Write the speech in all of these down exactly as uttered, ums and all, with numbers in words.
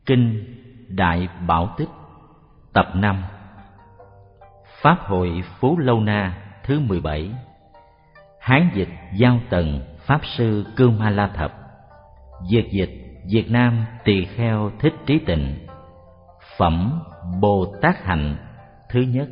Kinh Đại Bảo Tích Tập năm Pháp hội Phú Lâu Na thứ mười bảy. Hán dịch Giao Tần Pháp sư Cư Ma La Thập. Việt dịch Việt Nam Tỳ Kheo Thích Trí Tịnh. Phẩm Bồ Tát Hạnh thứ nhất.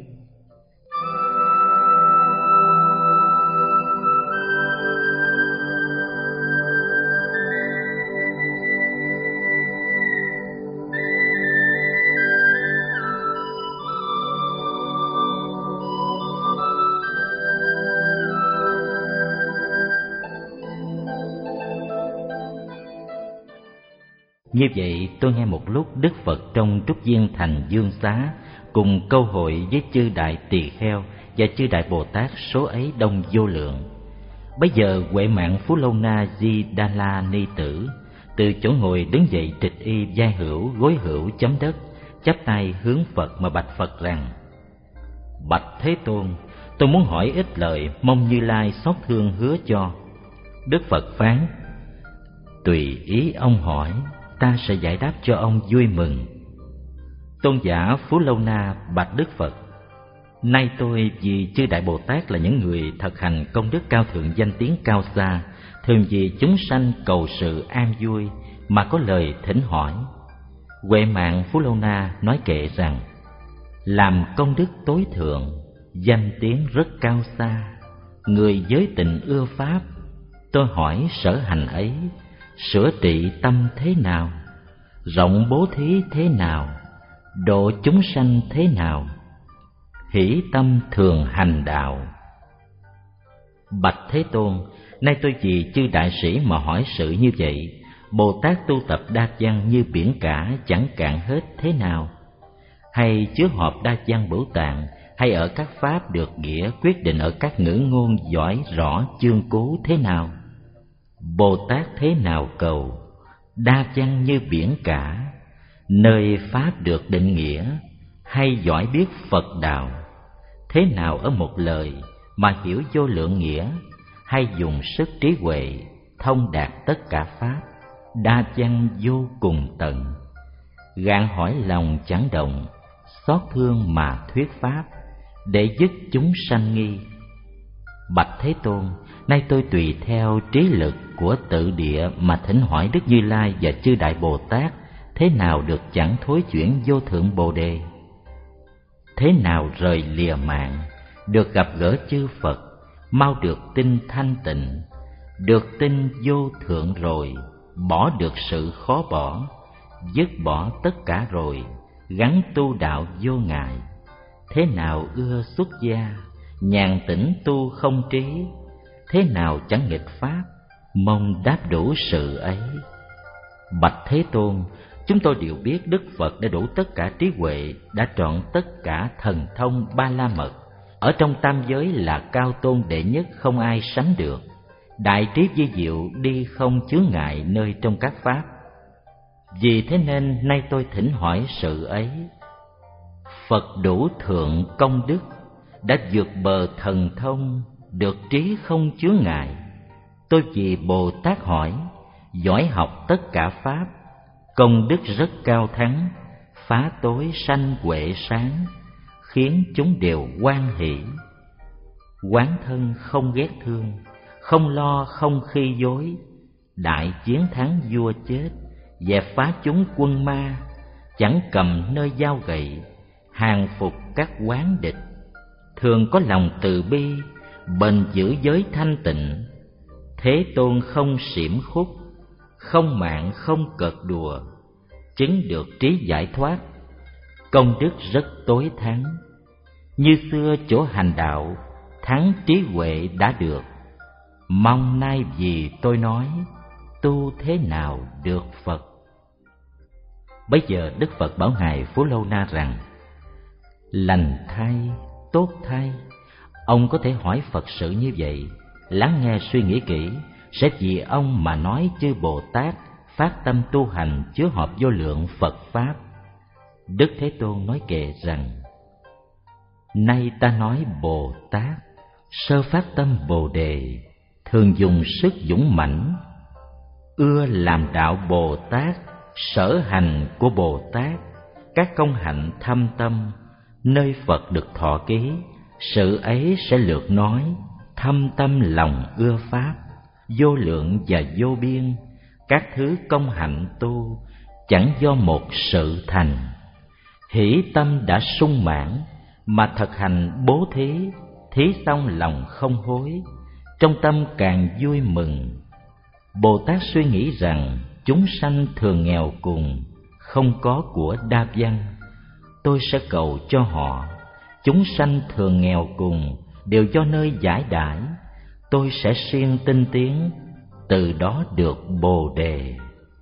Như vậy tôi nghe một lúc Đức Phật trong Trúc Viên Thành Dương Xá cùng câu hội với chư đại tỳ kheo và chư đại Bồ Tát số ấy đông vô lượng. Bấy giờ Huệ Mạng Phú Lâu Na Di Đà La Ni Tử từ chỗ ngồi đứng dậy, trịch y vai hữu gối hữu chấm đất, chắp tay hướng Phật mà bạch Phật rằng: Bạch Thế Tôn, tôi muốn hỏi ít lời, mong Như Lai xót thương hứa cho. Đức Phật phán: Tùy ý ông hỏi, ta sẽ giải đáp cho ông vui mừng. Tôn giả Phú Lâu Na bạch Đức Phật: Nay tôi vì chư đại Bồ Tát là những người thực hành công đức cao thượng, danh tiếng cao xa, thường vì chúng sanh cầu sự an vui mà có lời thỉnh hỏi. Huệ Mạng Phú Lâu Na nói kệ rằng: Làm công đức tối thượng, danh tiếng rất cao xa, người giới tịnh ưa pháp, tôi hỏi sở hành ấy, sửa trị tâm thế nào, rộng bố thí thế nào, độ chúng sanh thế nào, hỷ tâm thường hành đạo. Bạch Thế Tôn, nay tôi vì chư đại sĩ mà hỏi sự như vậy. Bồ Tát tu tập đa văn như biển cả chẳng cạn hết thế nào, hay chứa họp đa văn bửu tạng, hay ở các pháp được nghĩa quyết định ở các ngữ ngôn giỏi rõ chương cố thế nào. Bồ Tát thế nào cầu, đa văn như biển cả, nơi pháp được định nghĩa, hay giỏi biết Phật đạo, thế nào ở một lời mà hiểu vô lượng nghĩa, hay dùng sức trí huệ thông đạt tất cả pháp, đa văn vô cùng tận. Gạn hỏi lòng chẳng động, xót thương mà thuyết pháp, để dứt chúng sanh nghi. Bạch Thế Tôn, nay tôi tùy theo trí lực của tự địa mà thỉnh hỏi Đức Như Lai và chư đại Bồ Tát, thế nào được chẳng thối chuyển vô thượng Bồ Đề, thế nào rời lìa mạng, được gặp gỡ chư Phật, mau được tin thanh tịnh, được tin vô thượng rồi, bỏ được sự khó bỏ, dứt bỏ tất cả rồi, gắn tu đạo vô ngại, thế nào ưa xuất gia, nhàn tĩnh tu không trí, thế nào chẳng nghịch pháp, mong đáp đủ sự ấy. Bạch Thế Tôn, chúng tôi đều biết Đức Phật đã đủ tất cả trí huệ, đã trọn tất cả thần thông ba la mật, ở trong tam giới là cao tôn đệ nhất, không ai sánh được, đại trí vi diệu, đi không chướng ngại nơi trong các pháp. Vì thế nên nay tôi thỉnh hỏi sự ấy. Phật đủ thượng công đức, đã vượt bờ thần thông, được trí không chướng ngại. Tôi vì Bồ Tát hỏi, giỏi học tất cả pháp, công đức rất cao thắng, phá tối sanh huệ sáng, khiến chúng đều hoan hỷ. Quán thân không ghét thương, không lo không khi dối, đại chiến thắng vua chết, dẹp phá chúng quân ma, chẳng cầm nơi dao gậy, hàng phục các quán địch, thường có lòng từ bi, bền giữ giới thanh tịnh. Thế Tôn không xiểm khúc, không mạn không cợt đùa, chứng được trí giải thoát, công đức rất tối thắng. Như xưa chỗ hành đạo, thắng trí huệ đã được, mong nay vì tôi nói, tu thế nào được Phật. Bấy giờ Đức Phật bảo ngài Phú Lâu Na rằng: Lành thay, tốt thay, ông có thể hỏi Phật sự như vậy, lắng nghe suy nghĩ kỹ, sẽ vì ông mà nói chư Bồ Tát phát tâm tu hành chứa họp vô lượng Phật pháp. Đức Thế Tôn nói kệ rằng: Nay ta nói Bồ Tát sơ phát tâm Bồ Đề, thường dùng sức dũng mãnh, ưa làm đạo Bồ Tát Sở hành của Bồ Tát, các công hạnh thâm tâm, nơi Phật được thọ ký, sự ấy sẽ lược nói. Thâm tâm lòng ưa pháp, vô lượng và vô biên, các thứ công hạnh tu, chẳng do một sự thành. Hỷ tâm đã sung mãn, mà thực hành bố thí, thí xong lòng không hối, trong tâm càng vui mừng. Bồ Tát suy nghĩ rằng chúng sanh thường nghèo cùng, không có của đa văn. Tôi sẽ cầu cho họ, chúng sanh thường nghèo cùng, đều do nơi giải đãi. Tôi sẽ siêng tinh tiến, từ đó được Bồ Đề.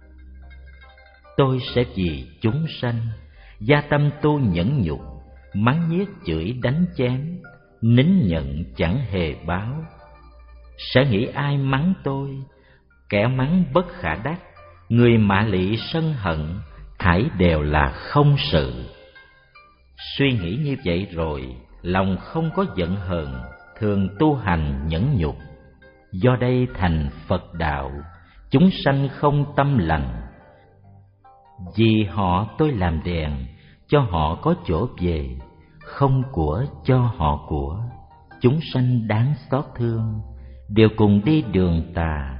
Tôi sẽ vì chúng sanh, gia tâm tu nhẫn nhục, mắng nhiếc chửi đánh chém, nín nhận chẳng hề báo. Sẽ nghĩ ai mắng tôi, kẻ mắng bất khả đắc, người mạ lị sân hận, thảy đều là không sự. Suy nghĩ như vậy rồi, lòng không có giận hờn, thường tu hành nhẫn nhục. Do đây thành Phật đạo, chúng sanh không tâm lành. Vì họ tôi làm đèn, cho họ có chỗ về, không của cho họ của. Chúng sanh đáng xót thương, đều cùng đi đường tà.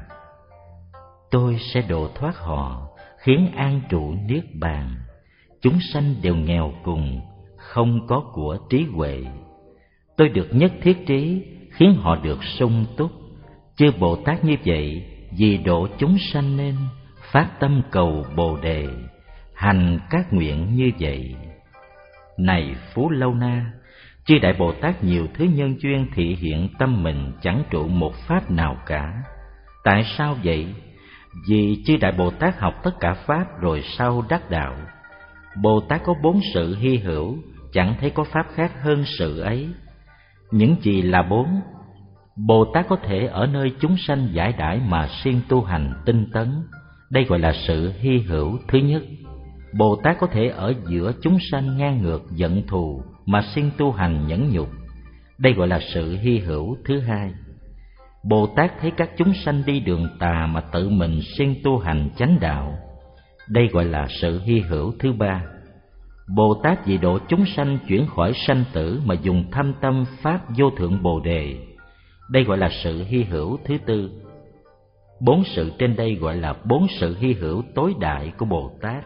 Tôi sẽ độ thoát họ, khiến an trụ niết bàn. Chúng sanh đều nghèo cùng, không có của trí huệ. Tôi được nhất thiết trí, khiến họ được sung túc. Chư Bồ Tát như vậy, vì độ chúng sanh nên phát tâm cầu Bồ Đề, hành các nguyện như vậy. Này Phú Lâu Na, chư Đại Bồ Tát nhiều thứ nhân duyên thị hiện tâm mình chẳng trụ một pháp nào cả. Tại sao vậy? Vì chư Đại Bồ Tát học tất cả pháp rồi sau đắc đạo. Bồ Tát có bốn sự hy hữu, chẳng thấy có pháp khác hơn sự ấy. Những gì là bốn? Bồ Tát có thể ở nơi chúng sanh giải đãi mà siêng tu hành tinh tấn, đây gọi là sự hy hữu thứ nhất. Bồ Tát có thể ở giữa chúng sanh ngang ngược giận thù mà siêng tu hành nhẫn nhục, đây gọi là sự hy hữu thứ hai. Bồ Tát thấy các chúng sanh đi đường tà mà tự mình siêng tu hành chánh đạo, đây gọi là sự hy hữu thứ ba. Bồ Tát vì độ chúng sanh chuyển khỏi sanh tử mà dùng thâm tâm pháp vô thượng Bồ Đề, đây gọi là sự hy hữu thứ tư. Bốn sự trên đây gọi là bốn sự hy hữu tối đại của Bồ Tát.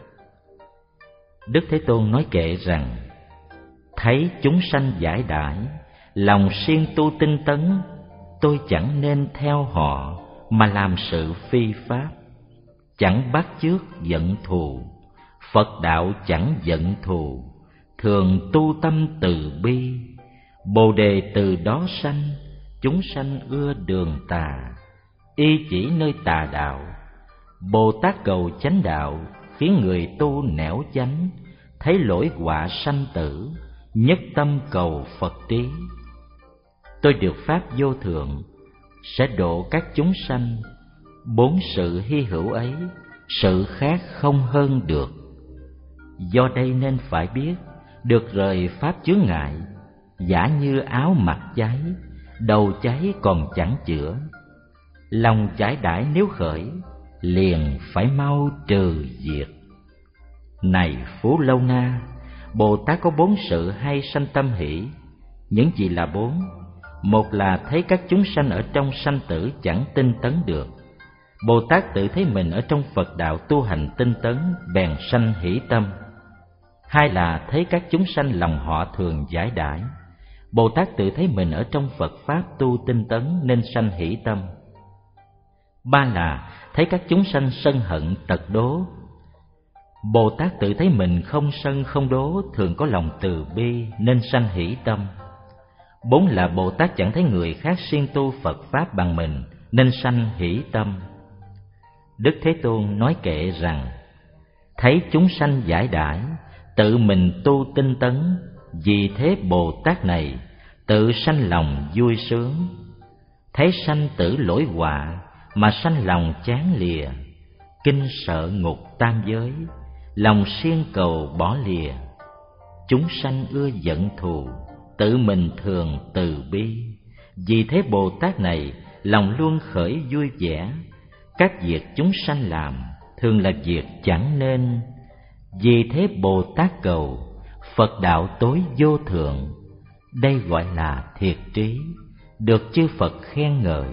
Đức Thế Tôn nói kệ rằng: thấy chúng sanh giải đãi, lòng siêng tu tinh tấn, tôi chẳng nên theo họ mà làm sự phi pháp. Chẳng bắt chước giận thù, Phật đạo chẳng giận thù, thường tu tâm từ bi. Bồ Đề từ đó sanh, chúng sanh ưa đường tà, y chỉ nơi tà đạo. Bồ Tát cầu chánh đạo, khiến người tu nẻo chánh, thấy lỗi họa sanh tử, nhất tâm cầu Phật trí. Tôi được pháp vô thượng, sẽ độ các chúng sanh. Bốn sự hy hữu ấy, sự khác không hơn được. Do đây nên phải biết, được rời pháp chướng ngại, giả như áo mặc cháy, đầu cháy còn chẳng chữa. Lòng giải đãi nếu khởi, liền phải mau trừ diệt. Này Phú Lâu Na, Bồ Tát có bốn sự hay sanh tâm hỷ. Những gì là bốn? Một là thấy các chúng sanh ở trong sanh tử chẳng tinh tấn được. Bồ Tát tự thấy mình ở trong Phật đạo tu hành tinh tấn, bèn sanh hỷ tâm. Hai là thấy các chúng sanh lòng họ thường giải đãi. Bồ Tát tự thấy mình ở trong Phật pháp tu tinh tấn nên sanh hỷ tâm. Ba là thấy các chúng sanh sân hận tật đố. Bồ Tát tự thấy mình không sân không đố, thường có lòng từ bi nên sanh hỷ tâm. Bốn là Bồ Tát chẳng thấy người khác siêng tu Phật pháp bằng mình nên sanh hỷ tâm. Đức Thế Tôn nói kệ rằng: thấy chúng sanh giải đãi, tự mình tu tinh tấn, vì thế Bồ Tát này tự sanh lòng vui sướng. Thấy sanh tử lỗi họa mà sanh lòng chán lìa, kinh sợ ngục tam giới, lòng siêng cầu bỏ lìa. Chúng sanh ưa giận thù, tự mình thường từ bi, vì thế Bồ Tát này lòng luôn khởi vui vẻ. Các việc chúng sanh làm, thường là việc chẳng nên. Vì thế Bồ Tát cầu Phật đạo tối vô thượng, đây gọi là thiệt trí, được chư Phật khen ngợi.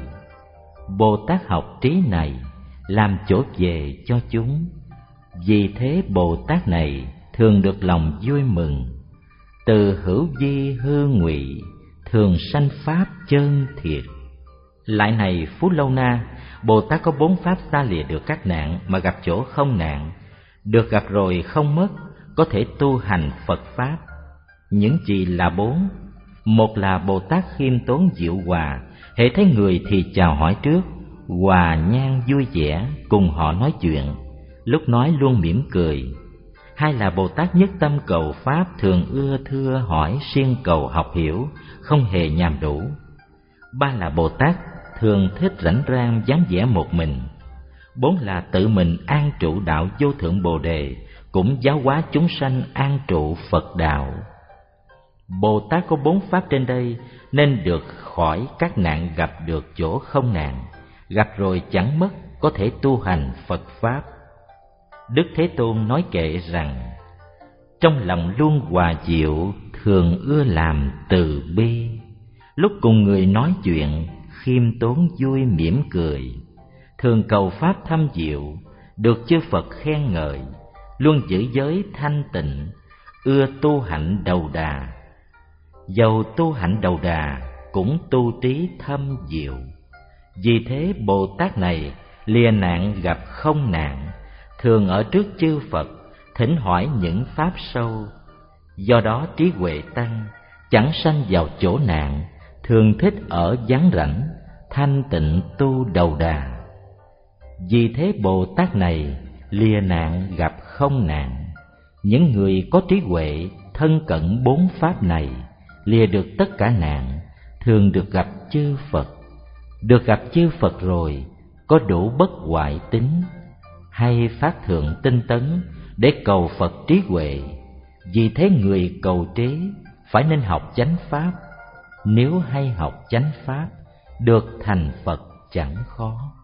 Bồ Tát học trí này làm chỗ về cho chúng, vì thế Bồ Tát này thường được lòng vui mừng. Từ hữu vi hư ngụy, thường sanh pháp chân thiệt. Lại này Phú Lâu Na, Bồ Tát có bốn pháp xa lìa được các nạn mà gặp chỗ không nạn, được gặp rồi không mất, có thể tu hành Phật pháp. Những gì là bốn? Một là Bồ Tát khiêm tốn diệu hòa, hễ thấy người thì chào hỏi trước, hòa nhang vui vẻ, cùng họ nói chuyện, lúc nói luôn mỉm cười. Hai là Bồ Tát nhất tâm cầu pháp, thường ưa thưa hỏi siêng cầu học hiểu, không hề nhàm đủ. Ba là Bồ Tát thường thích rảnh rang vắng vẻ một mình. Bốn là tự mình an trụ đạo vô thượng Bồ đề, cũng giáo hóa chúng sanh an trụ Phật đạo. Bồ Tát có bốn pháp trên đây nên được khỏi các nạn, gặp được chỗ không nạn, gặp rồi chẳng mất, có thể tu hành Phật pháp. Đức Thế Tôn nói kệ rằng: trong lòng luôn hòa diệu, thường ưa làm từ bi, lúc cùng người nói chuyện, khiêm tốn vui mỉm cười, thường cầu pháp thâm diệu, được chư Phật khen ngợi, luôn giữ giới thanh tịnh, ưa tu hạnh đầu đà. Dầu tu hạnh đầu đà, cũng tu trí thâm diệu. Vì thế Bồ Tát này lìa nạn gặp không nạn, thường ở trước chư Phật, thỉnh hỏi những pháp sâu. Do đó trí huệ tăng, chẳng sanh vào chỗ nạn, thường thích ở vắng rảnh, thanh tịnh tu đầu đà. Vì thế Bồ Tát này lìa nạn gặp không nạn. Những người có trí huệ thân cận bốn pháp này, lìa được tất cả nạn, thường được gặp chư Phật. Được gặp chư Phật rồi, có đủ bất hoại tính, hay phát thượng tinh tấn để cầu Phật trí huệ. Vì thế người cầu trí phải nên học chánh pháp. Nếu hay học chánh pháp, được thành Phật chẳng khó.